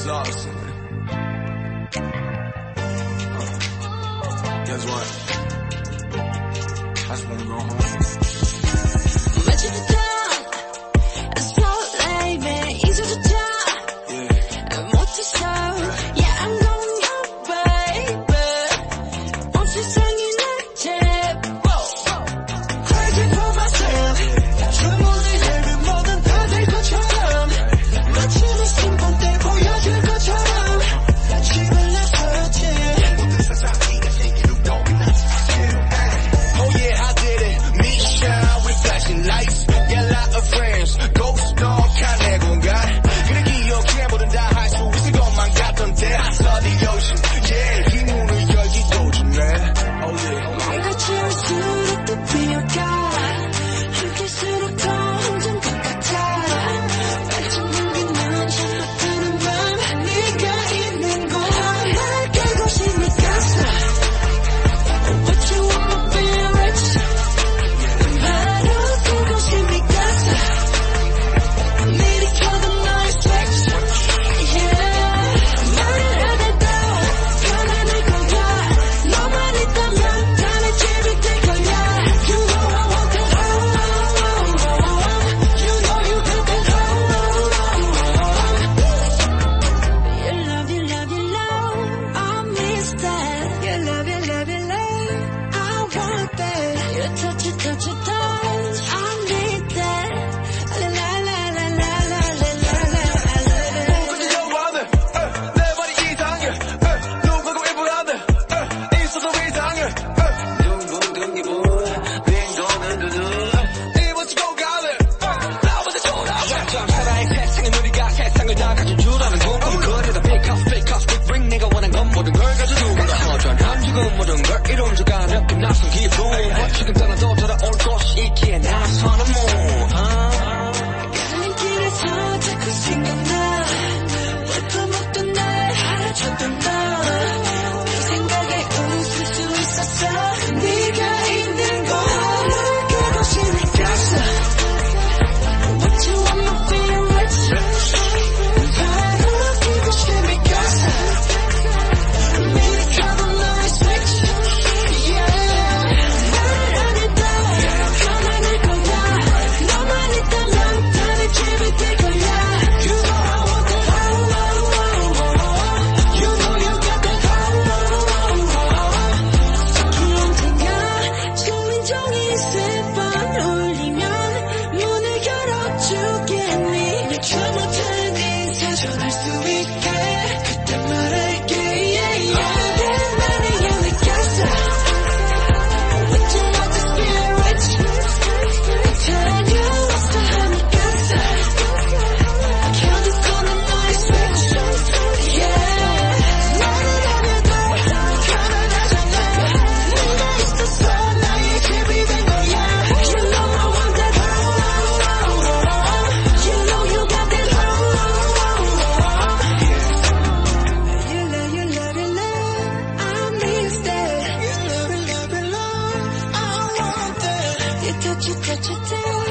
exhausting. Guess what? I just wanna go home. 모든 걸 이룬줄가는 끝났은 기분 지금 떠나도 돌아올 곳이 있기에 나서는 가는 길에서 자꾸 생각나 벌써 먹던 날 알아줬던 너 그 생각에 웃을 수 있었어 네가 있는 곳 그곳이 느꼈어 What you want me feel rich 바로 그곳이 느꼈어 미리카고 너의 switch yeah 나를 안했다 편안할 거야 너만 있다면 나를 집에 될 거야 You know I want that You know you got that 특히 언젠가 좋은 종이 슬픈 울리면 문을 열어주겠니 내 잘못한 인사 전할 수 있게 그때 말할게 yeah yeah 나를 느꼈어 What you want this feel rich 다녀왔어 하니까서 견딜 수 없는 너의 switch yeah 나를 안해도 편안하잖아 네가 있어서 나의 집이 된 거야 You know I want that You know you got that You love, you love, you love I miss that You love, you love, you love I want that You touch it, touch it, touch